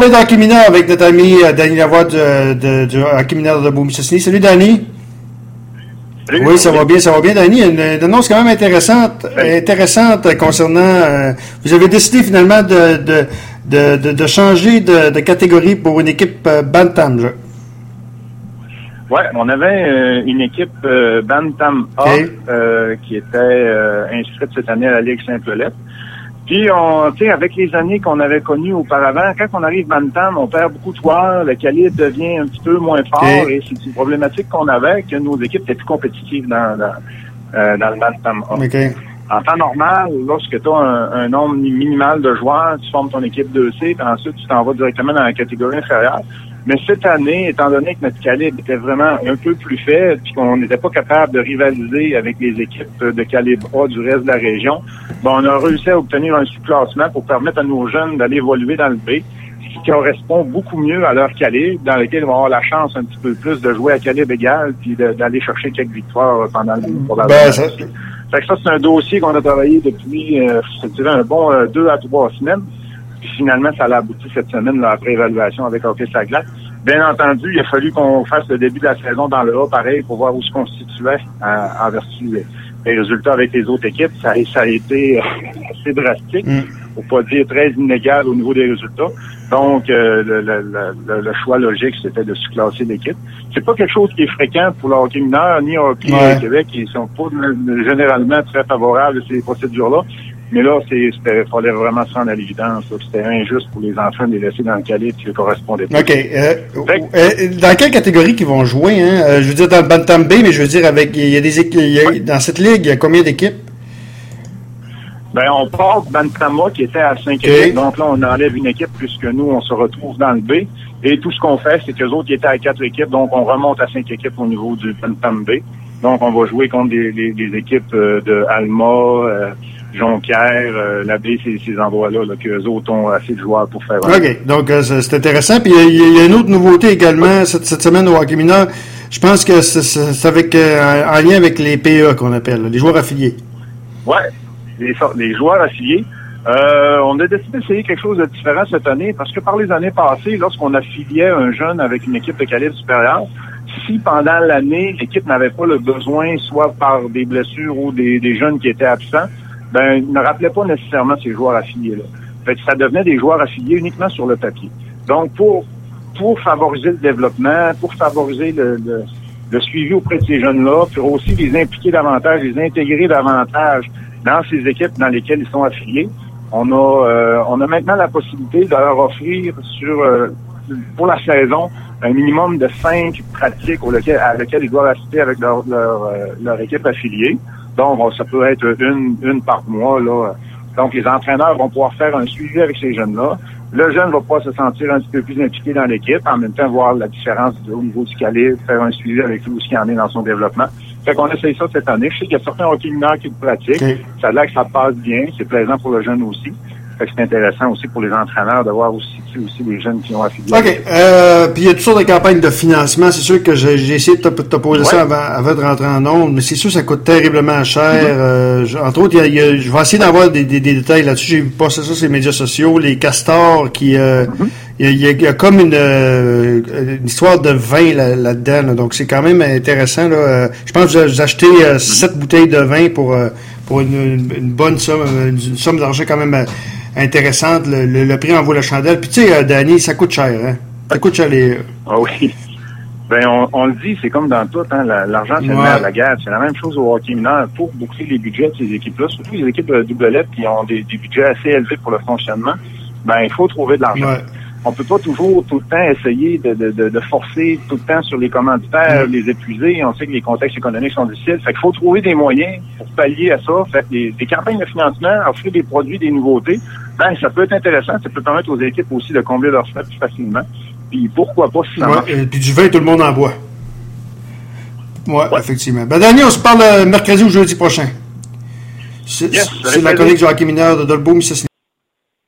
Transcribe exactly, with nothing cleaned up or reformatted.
parler de hockey mineur avec notre ami euh, Danny Lavoie du, de, du hockey mineur de Beaumont-Mistassini. Salut, Danny. Salut, oui, ça va bien, ça va bien, Danny. Une, une annonce quand même intéressante, Salut. intéressante concernant... Euh, vous avez décidé finalement de, de, de, de, de changer de, de catégorie pour une équipe euh, Bantam. Je... Oui, on avait euh, une équipe euh, Bantam A okay. euh, qui était euh, inscrite cette année à la Ligue Saint-Paulette. Puis, on, tu sais, avec les années qu'on avait connues auparavant, quand on arrive Bantam, on perd beaucoup de joueurs, le calibre devient un petit peu moins fort, okay. et c'est une problématique qu'on avait, que nos équipes étaient plus compétitives dans, dans, euh, dans le Bantam A. Okay. En temps normal, lorsque tu as un, un nombre minimal de joueurs, tu formes ton équipe deux C, puis ensuite tu t'en vas directement dans la catégorie inférieure. Mais cette année, étant donné que notre calibre était vraiment un peu plus faible, puis qu'on n'était pas capable de rivaliser avec les équipes de calibre A du reste de la région, ben on a réussi à obtenir un sous-classement pour permettre à nos jeunes d'aller évoluer dans le B, ce qui correspond beaucoup mieux à leur calibre, dans lequel ils vont avoir la chance un petit peu plus de jouer à calibre égal, puis de, d'aller chercher quelques victoires pendant le pour la ben, ça... Fait que ça, c'est un dossier qu'on a travaillé depuis, euh, je dirais, un bon euh, deux à trois semaines. Puis finalement, ça a abouti cette semaine, là, après évaluation avec Hockey sur la glace. Bien entendu, il a fallu qu'on fasse le début de la saison dans le A, pareil, pour voir où se constituait euh, en vertu des, des résultats avec les autres équipes. Ça, ça a été euh, assez drastique, mm. pour pas dire très inégal au niveau des résultats. Donc, euh, le, le, le, le choix logique, c'était de sous-classer l'équipe. C'est pas quelque chose qui est fréquent pour le hockey mineur, ni au hockey ouais. au Québec, qui sont pas généralement très favorables à ces procédures-là. Mais là, c'est, c'était, fallait vraiment se rendre à l'évidence. Là, c'était injuste pour les enfants de les laisser dans le calibre qui ne correspondait pas. OK. Euh, euh, dans quelle catégorie qu'ils vont jouer, hein? Euh, je veux dire, dans le Bantam B, mais je veux dire, avec, il y a des équipes, il y a, dans cette ligue, il y a combien d'équipes? Ben, on part du Bantam A qui était à cinq okay. équipes. Donc là, on enlève une équipe puisque nous, on se retrouve dans le B. Et tout ce qu'on fait, c'est qu'eux autres, ils étaient à quatre équipes. Donc, on remonte à cinq équipes au niveau du Bantam B. Donc, on va jouer contre des, des, des équipes de Alma, euh, Jonquière, euh, la baie, ces, ces endroits-là, là, qu'eux autres ont assez de joueurs pour faire. OK. Donc, euh, c'est intéressant. Puis, il y, y a une autre nouveauté également cette, cette semaine au hockey mineur. Je pense que c'est, c'est avec, euh, en lien avec les P A qu'on appelle, là, les joueurs affiliés. Ouais, les, les joueurs affiliés. Euh, on a décidé d'essayer quelque chose de différent cette année parce que par les années passées, lorsqu'on affiliait un jeune avec une équipe de calibre supérieur, si pendant l'année, l'équipe n'avait pas le besoin, soit par des blessures ou des, des jeunes qui étaient absents, ben, ne rappelait pas nécessairement ces joueurs affiliés-là. Fait que ça devenait des joueurs affiliés uniquement sur le papier. Donc, pour, pour favoriser le développement, pour favoriser le, le, le suivi auprès de ces jeunes-là, pour aussi les impliquer davantage, les intégrer davantage dans ces équipes dans lesquelles ils sont affiliés, on a, euh, on a maintenant la possibilité de leur offrir sur, euh, pour la saison, un minimum de cinq pratiques au lequel, à lesquelles ils doivent assister avec leur, leur, euh, leur équipe affiliée. Donc, ça peut être une, une par mois, là. Donc, les entraîneurs vont pouvoir faire un suivi avec ces jeunes-là. Le jeune va pouvoir se sentir un petit peu plus impliqué dans l'équipe, en même temps voir la différence au niveau du calibre, faire un suivi avec lui où ce qu'il en est dans son développement. Fait qu'on essaye ça cette année. Je sais qu'il y a certains hockey mineurs qui le pratiquent. Okay. Ça a l'air que ça passe bien. C'est plaisant pour le jeune aussi. Fait que c'est intéressant aussi pour les entraîneurs de voir aussi, aussi les jeunes qui ont affilié. OK. Euh, puis il y a toutes sortes de campagnes de financement. C'est sûr que j'ai, j'ai essayé de te, te poser ouais. ça avant, avant de rentrer en ondes, mais c'est sûr que ça coûte terriblement cher. Mm-hmm. Euh, je, entre autres, il y a, il y a, je vais essayer d'avoir des, des, des détails là-dessus. J'ai vu passer ça sur les médias sociaux, les castors qui... Euh, mm-hmm. il, y a, il, y a, il y a comme une, euh, une histoire de vin là, là-dedans. Là. Donc, c'est quand même intéressant. Là. Je pense que vous achetez euh, sept bouteilles de vin pour, euh, pour une, une, une bonne somme, une, une somme d'argent quand même... Euh, intéressante, le, le, le prix en vaut la chandelle. Puis tu sais, euh, Danny, ça coûte cher, hein? Ça coûte cher les... Ah oui. Ben, on, on le dit, c'est comme dans tout, hein, la, l'argent, c'est ouais. le nerf de la guerre. C'est la même chose au hockey mineur. Pour boucler les budgets de ces équipes-là, surtout les équipes de double lettre qui ont des, des budgets assez élevés pour le fonctionnement, ben, il faut trouver de l'argent. Ouais. On peut pas toujours, tout le temps, essayer de, de, de, de forcer tout le temps sur les commanditaires, mmh. les épuiser. On sait que les contextes économiques sont difficiles. Fait qu'il faut trouver des moyens pour pallier à ça. Fait des, des campagnes de financement, offrir des produits, des nouveautés, ben, ça peut être intéressant. Ça peut permettre aux équipes aussi de combler leurs frais plus facilement. Puis pourquoi pas si ça ouais, marche. Et puis du vin, tout le monde en boit. Ouais, ouais. Effectivement. Ben, Danny, on se parle mercredi ou jeudi prochain. C'est, yes, c'est la chronique du hockey mineur de Dolbeau-Mistassini.